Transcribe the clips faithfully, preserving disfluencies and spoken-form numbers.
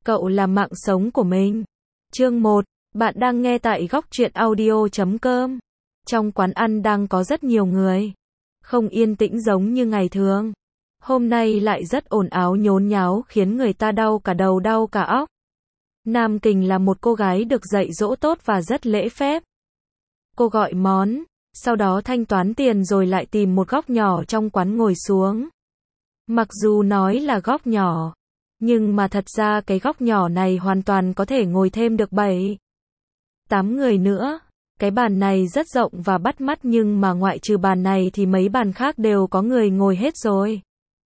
Cậu là mạng sống của mình. Chương một. Bạn đang nghe tại góc truyện audio chấm com. Trong quán ăn đang có rất nhiều người. Không yên tĩnh giống như ngày thường. Hôm nay lại rất ồn ào nhốn nháo khiến người ta đau cả đầu đau cả óc. Nam Kình là một cô gái được dạy dỗ tốt và rất lễ phép. Cô gọi món, sau đó thanh toán tiền rồi lại tìm một góc nhỏ trong quán ngồi xuống. Mặc dù nói là góc nhỏ, nhưng mà thật ra cái góc nhỏ này hoàn toàn có thể ngồi thêm được bảy, tám người nữa. Cái bàn này rất rộng và bắt mắt nhưng mà ngoại trừ bàn này thì mấy bàn khác đều có người ngồi hết rồi.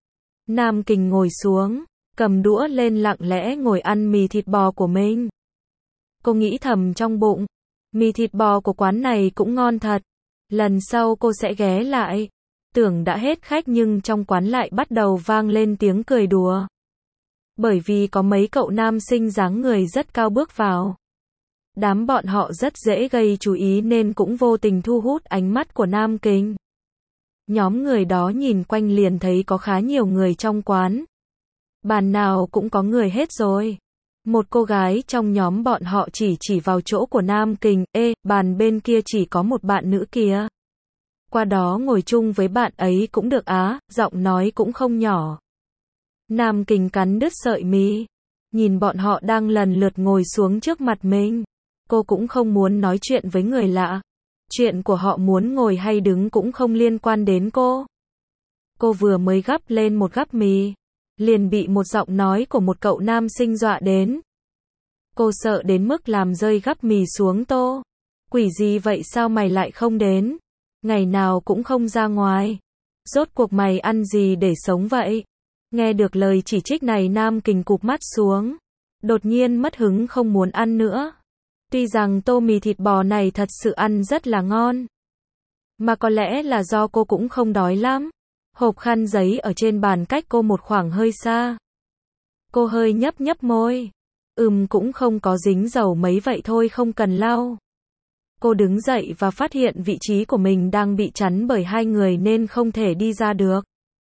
Nam Kình ngồi xuống, cầm đũa lên lặng lẽ ngồi ăn mì thịt bò của mình. Cô nghĩ thầm trong bụng, mì thịt bò của quán này cũng ngon thật. Lần sau cô sẽ ghé lại. Tưởng đã hết khách nhưng trong quán lại bắt đầu vang lên tiếng cười đùa. Bởi vì có mấy cậu nam sinh dáng người rất cao bước vào. Đám bọn họ rất dễ gây chú ý nên cũng vô tình thu hút ánh mắt của Nam Kình. Nhóm người đó nhìn quanh liền thấy có khá nhiều người trong quán. Bàn nào cũng có người hết rồi. Một cô gái trong nhóm bọn họ chỉ chỉ vào chỗ của Nam Kình, ê, bàn bên kia chỉ có một bạn nữ kìa. Qua đó ngồi chung với bạn ấy cũng được á, giọng nói cũng không nhỏ. Nam Kình cắn đứt sợi mì, nhìn bọn họ đang lần lượt ngồi xuống trước mặt mình. Cô cũng không muốn nói chuyện với người lạ. Chuyện của họ muốn ngồi hay đứng cũng không liên quan đến cô. Cô vừa mới gắp lên một gắp mì, liền bị một giọng nói của một cậu nam sinh dọa đến. Cô sợ đến mức làm rơi gắp mì xuống tô. Quỷ gì vậy, sao mày lại không đến? Ngày nào cũng không ra ngoài. Rốt cuộc mày ăn gì để sống vậy? Nghe được lời chỉ trích này Nam Kình cụp mắt xuống. Đột nhiên mất hứng không muốn ăn nữa. Tuy rằng tô mì thịt bò này thật sự ăn rất là ngon. Mà có lẽ là do cô cũng không đói lắm. Hộp khăn giấy ở trên bàn cách cô một khoảng hơi xa. Cô hơi nhấp nhấp môi. Ừm cũng không có dính dầu mấy vậy thôi, không cần lau. Cô đứng dậy và phát hiện vị trí của mình đang bị chắn bởi hai người nên không thể đi ra được.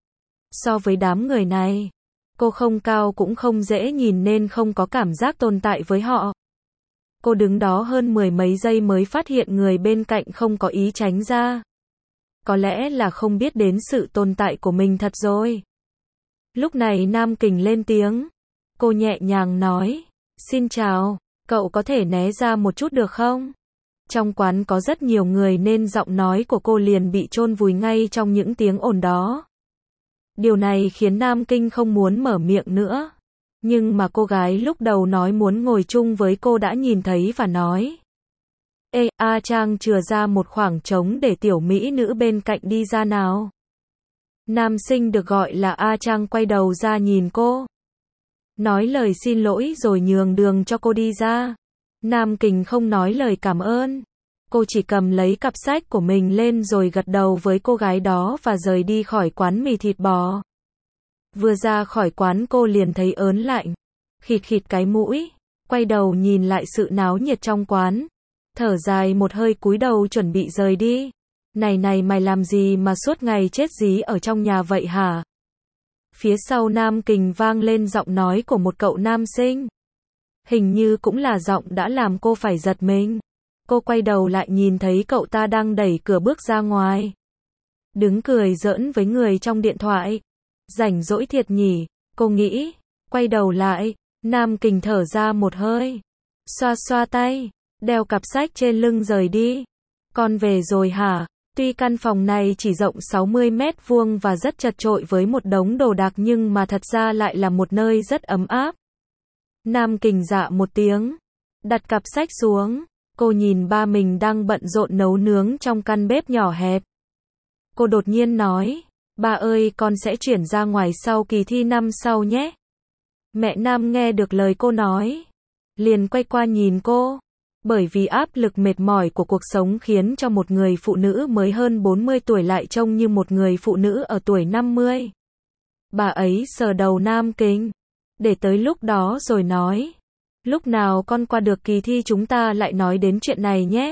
So với đám người này, cô không cao cũng không dễ nhìn nên không có cảm giác tồn tại với họ. Cô đứng đó hơn mười mấy giây mới phát hiện người bên cạnh không có ý tránh ra. Có lẽ là không biết đến sự tồn tại của mình thật rồi. Lúc này Nam Kình lên tiếng. Cô nhẹ nhàng nói, xin chào, cậu có thể né ra một chút được không? Trong quán có rất nhiều người nên giọng nói của cô liền bị chôn vùi ngay trong những tiếng ồn đó. Điều này khiến Nam Kình không muốn mở miệng nữa. Nhưng mà cô gái lúc đầu nói muốn ngồi chung với cô đã nhìn thấy và nói. Ê, A Trang chừa ra một khoảng trống để tiểu mỹ nữ bên cạnh đi ra nào. Nam sinh được gọi là A Trang quay đầu ra nhìn cô. Nói lời xin lỗi rồi nhường đường cho cô đi ra. Nam Kình không nói lời cảm ơn. Cô chỉ cầm lấy cặp sách của mình lên rồi gật đầu với cô gái đó và rời đi khỏi quán mì thịt bò. Vừa ra khỏi quán cô liền thấy ớn lạnh. Khịt khịt cái mũi. Quay đầu nhìn lại sự náo nhiệt trong quán. Thở dài một hơi cúi đầu chuẩn bị rời đi. Này này, mày làm gì mà suốt ngày chết dí ở trong nhà vậy hả? Phía sau Nam Kình vang lên giọng nói của một cậu nam sinh. Hình như cũng là giọng đã làm cô phải giật mình. Cô quay đầu lại nhìn thấy cậu ta đang đẩy cửa bước ra ngoài. Đứng cười giỡn với người trong điện thoại. Rảnh rỗi thiệt nhỉ, cô nghĩ. Quay đầu lại, Nam Kình thở ra một hơi. Xoa xoa tay, đeo cặp sách trên lưng rời đi. Con về rồi hả? Tuy căn phòng này chỉ rộng sáu mươi mét vuông và rất chật chội với một đống đồ đạc nhưng mà thật ra lại là một nơi rất ấm áp. Nam Kình dạ một tiếng, đặt cặp sách xuống. Cô nhìn ba mình đang bận rộn nấu nướng trong căn bếp nhỏ hẹp. Cô đột nhiên nói, ba ơi, con sẽ chuyển ra ngoài sau kỳ thi năm sau nhé. Mẹ Nam nghe được lời cô nói, liền quay qua nhìn cô. Bởi vì áp lực mệt mỏi của cuộc sống khiến cho một người phụ nữ mới hơn bốn mươi tuổi lại trông như một người phụ nữ ở tuổi năm mươi. Bà ấy sờ đầu Nam Kình. Để tới lúc đó rồi nói. Lúc nào con qua được kỳ thi chúng ta lại nói đến chuyện này nhé.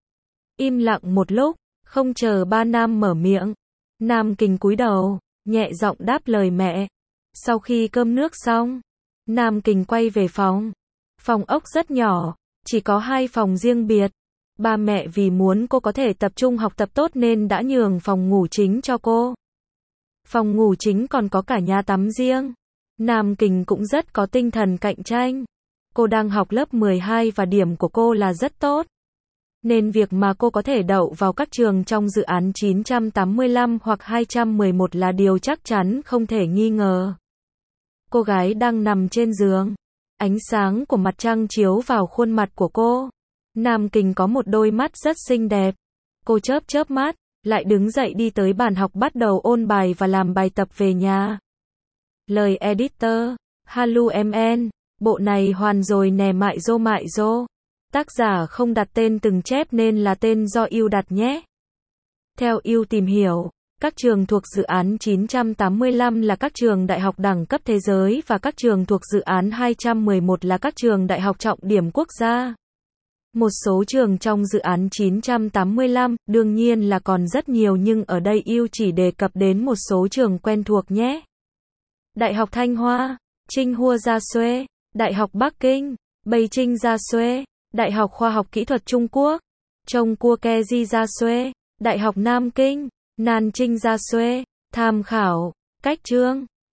Im lặng một lúc, không chờ ba Nam mở miệng. Nam Kình cúi đầu, nhẹ giọng đáp lời mẹ. Sau khi cơm nước xong, Nam Kình quay về phòng. Phòng ốc rất nhỏ, chỉ có hai phòng riêng biệt. Ba mẹ vì muốn cô có thể tập trung học tập tốt nên đã nhường phòng ngủ chính cho cô. Phòng ngủ chính còn có cả nhà tắm riêng. Nam Kình cũng rất có tinh thần cạnh tranh. Cô đang học lớp mười hai và điểm của cô là rất tốt. Nên việc mà cô có thể đậu vào các trường trong dự án chín trăm tám mươi lăm hoặc hai trăm mười một là điều chắc chắn không thể nghi ngờ. Cô gái đang nằm trên giường. Ánh sáng của mặt trăng chiếu vào khuôn mặt của cô. Nam Kình có một đôi mắt rất xinh đẹp. Cô chớp chớp mắt, lại đứng dậy đi tới bàn học bắt đầu ôn bài và làm bài tập về nhà. Lời editor, Halu em en, bộ này hoàn rồi nè mại dô mại dô. Tác giả không đặt tên từng chép nên là tên do yêu đặt nhé. Theo yêu tìm hiểu, các trường thuộc dự án chín trăm tám mươi lăm là các trường đại học đẳng cấp thế giới và các trường thuộc dự án hai trăm mười một là các trường đại học trọng điểm quốc gia. Một số trường trong dự án chín trăm tám mươi lăm, đương nhiên là còn rất nhiều nhưng ở đây yêu chỉ đề cập đến một số trường quen thuộc nhé. Đại học Thanh Hoa, Tsinghua Gia Xuê, Đại học Bắc Kinh, Beijing Gia Xuê, Đại học Khoa học Kỹ thuật Trung Quốc, Trông Cua Keji Gia Xuê, Đại học Nam Kinh, Nan Trinh Gia Xuê. Tham khảo, cách chương.